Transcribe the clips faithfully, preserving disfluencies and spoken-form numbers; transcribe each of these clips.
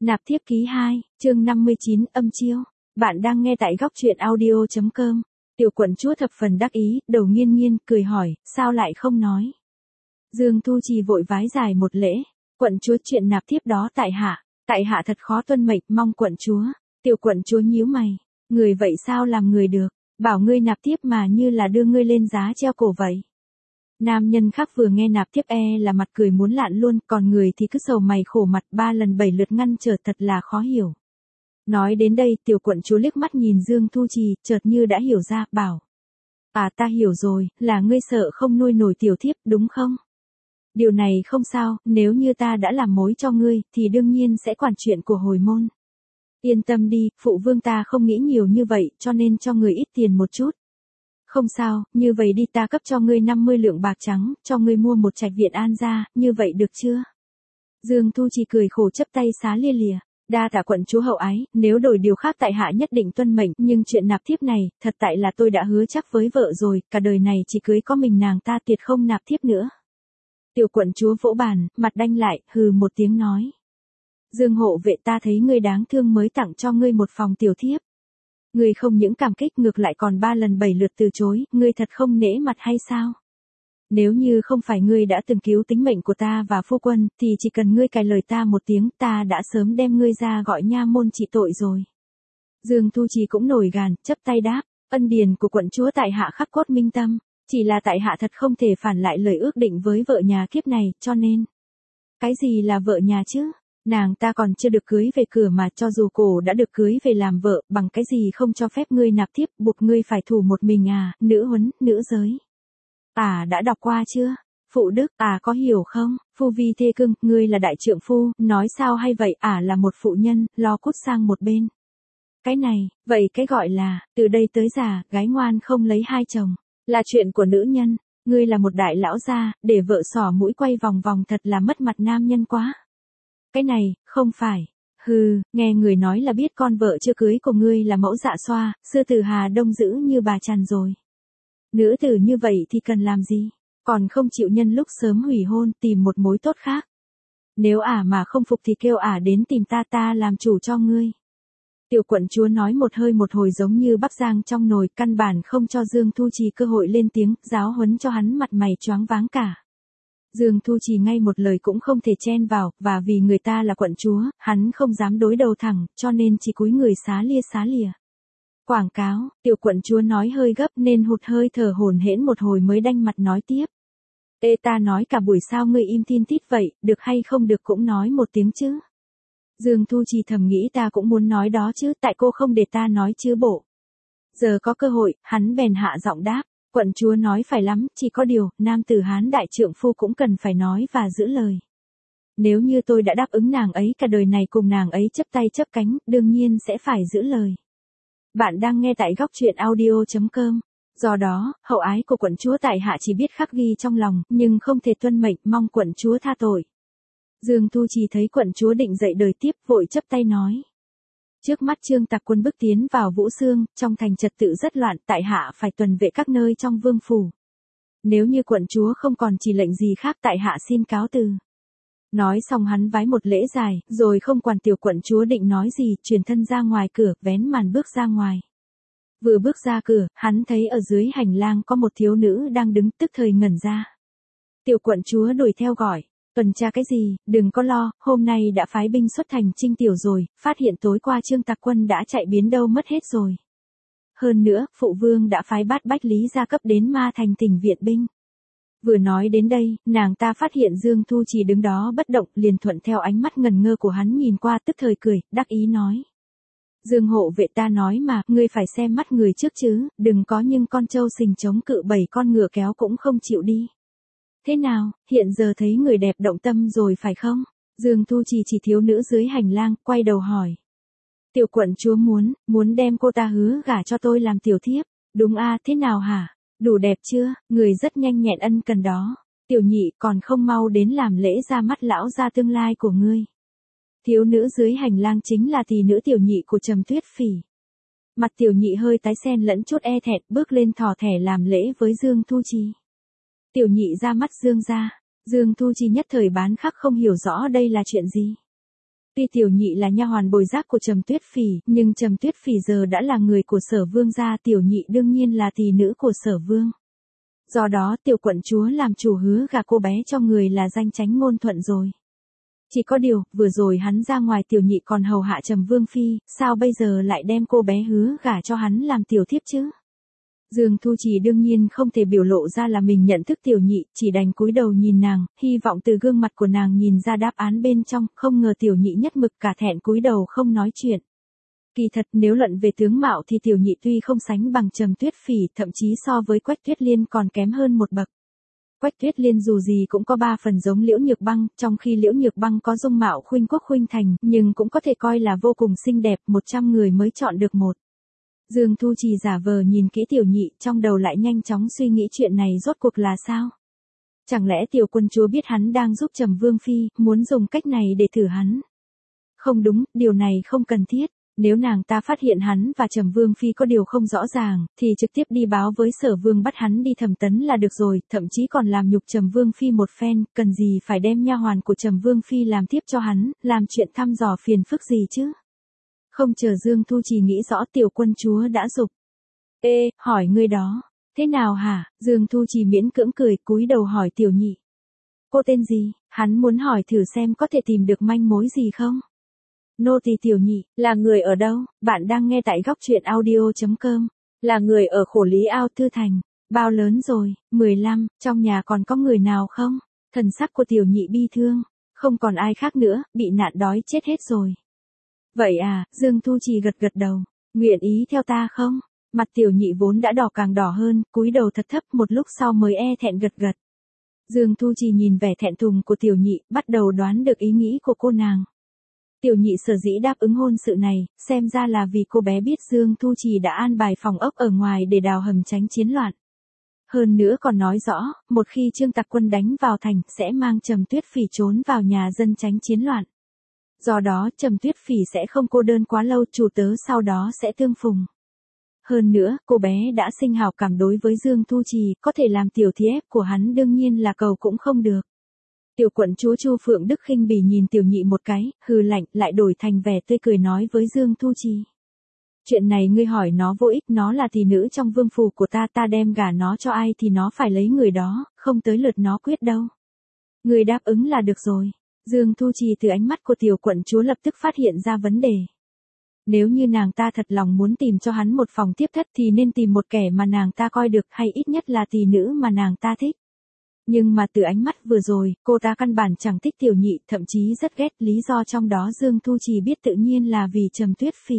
Nạp thiếp ký hai, chương năm mươi chín, âm chiêu. Bạn đang nghe tại góc truyện audio chấm com. Tiểu quận chúa thập phần đắc ý, đầu nghiêng nghiêng, cười hỏi, sao lại không nói? Dương Thu Trì vội vái dài một lễ, quận chúa chuyện nạp thiếp đó tại hạ, tại hạ thật khó tuân mệnh, mong quận chúa. Tiểu quận chúa nhíu mày, người vậy sao làm người được, bảo ngươi nạp thiếp mà như là đưa ngươi lên giá treo cổ vậy. Nam nhân khác vừa nghe nạp thiếp e là mặt cười muốn lạn luôn, còn người thì cứ sầu mày khổ mặt ba lần bảy lượt ngăn trở thật là khó hiểu. Nói đến đây tiểu quận chúa liếc mắt nhìn Dương Thu Trì, chợt như đã hiểu ra, bảo. À ta hiểu rồi, là ngươi sợ không nuôi nổi tiểu thiếp, đúng không? Điều này không sao, nếu như ta đã làm mối cho ngươi, thì đương nhiên sẽ quản chuyện của hồi môn. Yên tâm đi, phụ vương ta không nghĩ nhiều như vậy, cho nên cho người ít tiền một chút. Không sao, như vậy đi ta cấp cho ngươi năm mươi lượng bạc trắng, cho ngươi mua một trạch viện an gia, như vậy được chưa? Dương Thu Trì cười khổ chấp tay xá lia lìa, đa tạ quận chúa hậu ái, nếu đổi điều khác tại hạ nhất định tuân mệnh, nhưng chuyện nạp thiếp này, thật tại là tôi đã hứa chắc với vợ rồi, cả đời này chỉ cưới có mình nàng ta tuyệt không nạp thiếp nữa. Tiểu quận chúa vỗ bàn, mặt đanh lại, hừ một tiếng nói. Dương hộ vệ ta thấy ngươi đáng thương mới tặng cho ngươi một phòng tiểu thiếp. Ngươi không những cảm kích ngược lại còn ba lần bảy lượt từ chối, ngươi thật không nể mặt hay sao? Nếu như không phải ngươi đã từng cứu tính mệnh của ta và phu quân, thì chỉ cần ngươi cài lời ta một tiếng ta đã sớm đem ngươi ra gọi nha môn trị tội rồi. Dương Thu Trì cũng nổi gàn, chấp tay đáp, ân điền của quận chúa tại hạ khắc cốt minh tâm, chỉ là tại hạ thật không thể phản lại lời ước định với vợ nhà kiếp này, cho nên. Cái gì là vợ nhà chứ? Nàng ta còn chưa được cưới về cửa mà cho dù cổ đã được cưới về làm vợ, bằng cái gì không cho phép ngươi nạp thiếp, buộc ngươi phải thủ một mình à, nữ huấn, nữ giới. À đã đọc qua chưa? Phụ đức, à có hiểu không? Phu vi thê cưng, ngươi là đại trượng phu, nói sao hay vậy, à là một phụ nhân, lo cút sang một bên. Cái này, vậy cái gọi là, từ đây tới già, gái ngoan không lấy hai chồng, là chuyện của nữ nhân, ngươi là một đại lão gia, để vợ xỏ mũi quay vòng vòng thật là mất mặt nam nhân quá. Cái này, không phải. Hừ, nghe người nói là biết con vợ chưa cưới của ngươi là mẫu dạ xoa, sư tử Hà Đông dữ như bà Trần rồi. Nữ tử như vậy thì cần làm gì? Còn không chịu nhân lúc sớm hủy hôn tìm một mối tốt khác. Nếu ả mà không phục thì kêu ả đến tìm ta ta làm chủ cho ngươi. Tiểu quận chúa nói một hơi một hồi giống như bắc giang trong nồi, căn bản không cho Dương Thu Trì cơ hội lên tiếng, giáo huấn cho hắn mặt mày choáng váng cả. Dương Thu Trì ngay một lời cũng không thể chen vào, và vì người ta là quận chúa, hắn không dám đối đầu thẳng, cho nên chỉ cúi người xá lia xá lìa. Quảng cáo, tiểu quận chúa nói hơi gấp nên hụt hơi thở hổn hển một hồi mới đanh mặt nói tiếp. Ê ta nói cả buổi sao ngươi im tin tít vậy, được hay không được cũng nói một tiếng chứ. Dương Thu Trì thầm nghĩ ta cũng muốn nói đó chứ, tại cô không để ta nói chứ bộ. Giờ có cơ hội, hắn bèn hạ giọng đáp. Quận chúa nói phải lắm, chỉ có điều, nam tử Hán đại trượng phu cũng cần phải nói và giữ lời. Nếu như tôi đã đáp ứng nàng ấy cả đời này cùng nàng ấy chấp tay chấp cánh, đương nhiên sẽ phải giữ lời. Bạn đang nghe tại góc truyện audio chấm com. Do đó, hậu ái của quận chúa tại hạ chỉ biết khắc ghi trong lòng, nhưng không thể tuân mệnh, mong quận chúa tha tội. Dương Thu Trì thấy quận chúa định dậy đời tiếp, vội chấp tay nói. Trước mắt Trương Tặc quân bước tiến vào Vũ Xương, trong thành trật tự rất loạn, tại hạ phải tuần vệ các nơi trong vương phủ. Nếu như quận chúa không còn chỉ lệnh gì khác tại hạ xin cáo từ. Nói xong hắn vái một lễ dài, rồi không quản tiểu quận chúa định nói gì, chuyển thân ra ngoài cửa, vén màn bước ra ngoài. Vừa bước ra cửa, hắn thấy ở dưới hành lang có một thiếu nữ đang đứng, tức thời ngẩn ra. Tiểu quận chúa đuổi theo gọi. Tuần tra cái gì, đừng có lo, hôm nay đã phái binh xuất thành Trinh Tiểu rồi, phát hiện tối qua Trương Tặc quân đã chạy biến đâu mất hết rồi. Hơn nữa, phụ vương đã phái Bát Bách Lý gia cấp đến Ma Thành tỉnh viện binh. Vừa nói đến đây, nàng ta phát hiện Dương Thu Trì đứng đó bất động, liền thuận theo ánh mắt ngần ngơ của hắn nhìn qua, tức thời cười, đắc ý nói. Dương hộ vệ ta nói mà, ngươi phải xem mắt người trước chứ, đừng có nhưng con trâu sình chống cự bảy con ngựa kéo cũng không chịu đi. Thế nào, hiện giờ thấy người đẹp động tâm rồi phải không? Dương Thu Trì chỉ thiếu nữ dưới hành lang, quay đầu hỏi. Tiểu quận chúa muốn, muốn đem cô ta hứa gả cho tôi làm tiểu thiếp. Đúng a, thế nào hả? Đủ đẹp chưa? Người rất nhanh nhẹn ân cần đó. Tiểu nhị còn không mau đến làm lễ ra mắt lão gia tương lai của ngươi. Thiếu nữ dưới hành lang chính là tỷ nữ tiểu nhị của Trầm Tuyết Phỉ. Mặt tiểu nhị hơi tái xen lẫn chút e thẹn, bước lên thò thẻ làm lễ với Dương Thu Trì. Tiểu nhị ra mắt Dương ra, Dương Thu Trì nhất thời bán khắc không hiểu rõ đây là chuyện gì. Tuy tiểu nhị là nha hoàn bồi giác của Trầm Tuyết Phỉ, nhưng Trầm Tuyết Phỉ giờ đã là người của Sở Vương gia, tiểu nhị đương nhiên là tỳ nữ của Sở Vương. Do đó tiểu quận chúa làm chủ hứa gả cô bé cho người là danh chánh ngôn thuận rồi. Chỉ có điều, vừa rồi hắn ra ngoài tiểu nhị còn hầu hạ Trầm Vương phi, sao bây giờ lại đem cô bé hứa gả cho hắn làm tiểu thiếp chứ? Dương Thu Trì đương nhiên không thể biểu lộ ra là mình nhận thức tiểu nhị, chỉ đành cúi đầu nhìn nàng, hy vọng từ gương mặt của nàng nhìn ra đáp án bên trong, không ngờ tiểu nhị nhất mực cả thẹn cúi đầu không nói chuyện. Kỳ thật nếu luận về tướng mạo thì tiểu nhị tuy không sánh bằng Trầm Tuyết Phỉ, thậm chí so với Quách Tuyết Liên còn kém hơn một bậc. Quách Tuyết Liên dù gì cũng có ba phần giống Liễu Nhược Băng, trong khi Liễu Nhược Băng có dung mạo khuynh quốc khuynh thành, nhưng cũng có thể coi là vô cùng xinh đẹp, một trăm người mới chọn được một. Dương Thu Trì giả vờ nhìn kỹ tiểu nhị, trong đầu lại nhanh chóng suy nghĩ chuyện này rốt cuộc là sao? Chẳng lẽ tiểu quân chúa biết hắn đang giúp Trầm Vương phi, muốn dùng cách này để thử hắn? Không đúng, điều này không cần thiết. Nếu nàng ta phát hiện hắn và Trầm Vương phi có điều không rõ ràng, thì trực tiếp đi báo với Sở Vương bắt hắn đi thẩm tấn là được rồi, thậm chí còn làm nhục Trầm Vương phi một phen, cần gì phải đem nha hoàn của Trầm Vương phi làm tiếp cho hắn, làm chuyện thăm dò phiền phức gì chứ? Không chờ Dương Thu Trì nghĩ rõ tiểu quân chúa đã dục. Ê, hỏi ngươi đó. Thế nào hả? Dương Thu Trì miễn cưỡng cười, cúi đầu hỏi tiểu nhị. Cô tên gì? Hắn muốn hỏi thử xem có thể tìm được manh mối gì không? Nô tỳ tiểu nhị, là người ở đâu? Bạn đang nghe tại góc truyện audio chấm com. Là người ở Khổ Lý Ao Tư Thành. Bao lớn rồi? mười lăm, trong nhà còn có người nào không? Thần sắc của tiểu nhị bi thương. Không còn ai khác nữa, bị nạn đói chết hết rồi. Vậy à, Dương Thu Trì gật gật đầu. Nguyện ý theo ta không? Mặt tiểu nhị vốn đã đỏ càng đỏ hơn, cúi đầu thật thấp, một lúc sau mới e thẹn gật gật. Dương Thu Trì nhìn vẻ thẹn thùng của tiểu nhị, bắt đầu đoán được ý nghĩ của cô nàng. Tiểu nhị sở dĩ đáp ứng hôn sự này, xem ra là vì cô bé biết Dương Thu Trì đã an bài phòng ốc ở ngoài để đào hầm tránh chiến loạn. Hơn nữa còn nói rõ, một khi Trương Tặc Quân đánh vào thành, sẽ mang Trầm Tuyết Phỉ trốn vào nhà dân tránh chiến loạn. Do đó, Trầm Tuyết Phỉ sẽ không cô đơn quá lâu, chủ tớ sau đó sẽ tương phùng. Hơn nữa, cô bé đã sinh hảo cảm đối với Dương Thu Trì, có thể làm tiểu thiếp của hắn đương nhiên là cầu cũng không được. Tiểu quận chúa Chu Phượng Đức khinh bỉ nhìn tiểu nhị một cái, hừ lạnh, lại đổi thành vẻ tươi cười nói với Dương Thu Trì. Chuyện này ngươi hỏi nó vô ích, nó là tỷ nữ trong vương phủ của ta, ta đem gả nó cho ai thì nó phải lấy người đó, không tới lượt nó quyết đâu. Ngươi đáp ứng là được rồi. Dương Thu Trì từ ánh mắt của tiểu quận chúa lập tức phát hiện ra vấn đề. Nếu như nàng ta thật lòng muốn tìm cho hắn một phòng tiếp thất thì nên tìm một kẻ mà nàng ta coi được, hay ít nhất là tỷ nữ mà nàng ta thích. Nhưng mà từ ánh mắt vừa rồi, cô ta căn bản chẳng thích tiểu nhị, thậm chí rất ghét, lý do trong đó Dương Thu Trì biết tự nhiên là vì Trầm Tuyết Phỉ.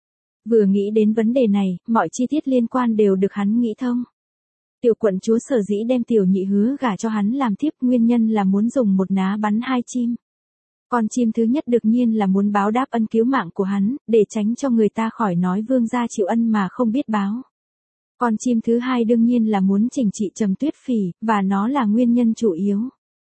Vừa nghĩ đến vấn đề này, mọi chi tiết liên quan đều được hắn nghĩ thông. Tiểu quận chúa sở dĩ đem tiểu nhị hứa gả cho hắn làm thiếp, nguyên nhân là muốn dùng một ná bắn hai chim. Con chim thứ nhất đương nhiên là muốn báo đáp ân cứu mạng của hắn, để tránh cho người ta khỏi nói vương gia chịu ân mà không biết báo. Con chim thứ hai đương nhiên là muốn chỉnh trị Trầm Tuyết Phỉ, và nó là nguyên nhân chủ yếu.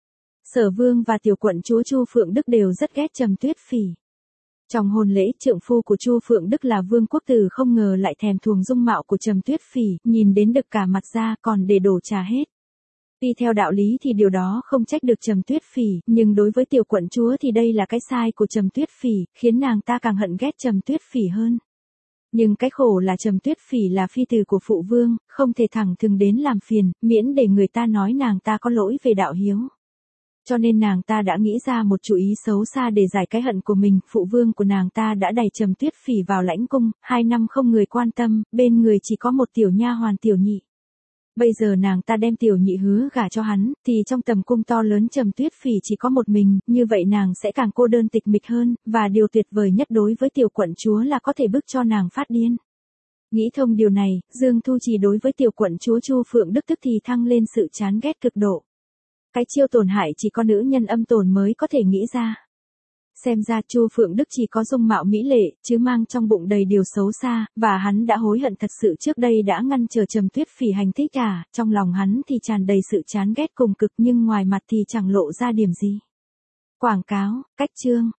Sở Vương và tiểu quận chúa Chu Phượng Đức đều rất ghét Trầm Tuyết Phỉ. Trong hôn lễ, trượng phu của Chu Phượng Đức là Vương Quốc Tử không ngờ lại thèm thuồng dung mạo của Trầm Tuyết Phỉ, nhìn đến đực cả mặt ra còn để đổ trà hết. Tuy theo đạo lý thì điều đó không trách được Trầm Tuyết Phỉ, nhưng đối với tiểu quận chúa thì đây là cái sai của Trầm Tuyết Phỉ, khiến nàng ta càng hận ghét Trầm Tuyết Phỉ hơn. Nhưng cái khổ là Trầm Tuyết Phỉ là phi tử của phụ vương, không thể thẳng thừng đến làm phiền, miễn để người ta nói nàng ta có lỗi về đạo hiếu. Cho nên nàng ta đã nghĩ ra một chủ ý xấu xa để giải cái hận của mình, phụ vương của nàng ta đã đẩy Trầm Tuyết Phỉ vào lãnh cung, hai năm không người quan tâm, bên người chỉ có một tiểu nha hoàn tiểu nhị. Bây giờ nàng ta đem tiểu nhị hứa gả cho hắn, thì trong tầm cung to lớn Trầm Tuyết Phỉ chỉ có một mình, như vậy nàng sẽ càng cô đơn tịch mịch hơn, và điều tuyệt vời nhất đối với tiểu quận chúa là có thể bức cho nàng phát điên. Nghĩ thông điều này, Dương Thu Trì đối với tiểu quận chúa Chu Phượng Đức tức thì thăng lên sự chán ghét cực độ. Cái chiêu tổn hại chỉ có nữ nhân âm tồn mới có thể nghĩ ra. Xem ra Chu Phượng Đức chỉ có dung mạo mỹ lệ, chứ mang trong bụng đầy điều xấu xa, và hắn đã hối hận thật sự trước đây đã ngăn trở Trầm Tuyết Phỉ hành thích cả, trong lòng hắn thì tràn đầy sự chán ghét cùng cực nhưng ngoài mặt thì chẳng lộ ra điểm gì. Quảng cáo, cách chương.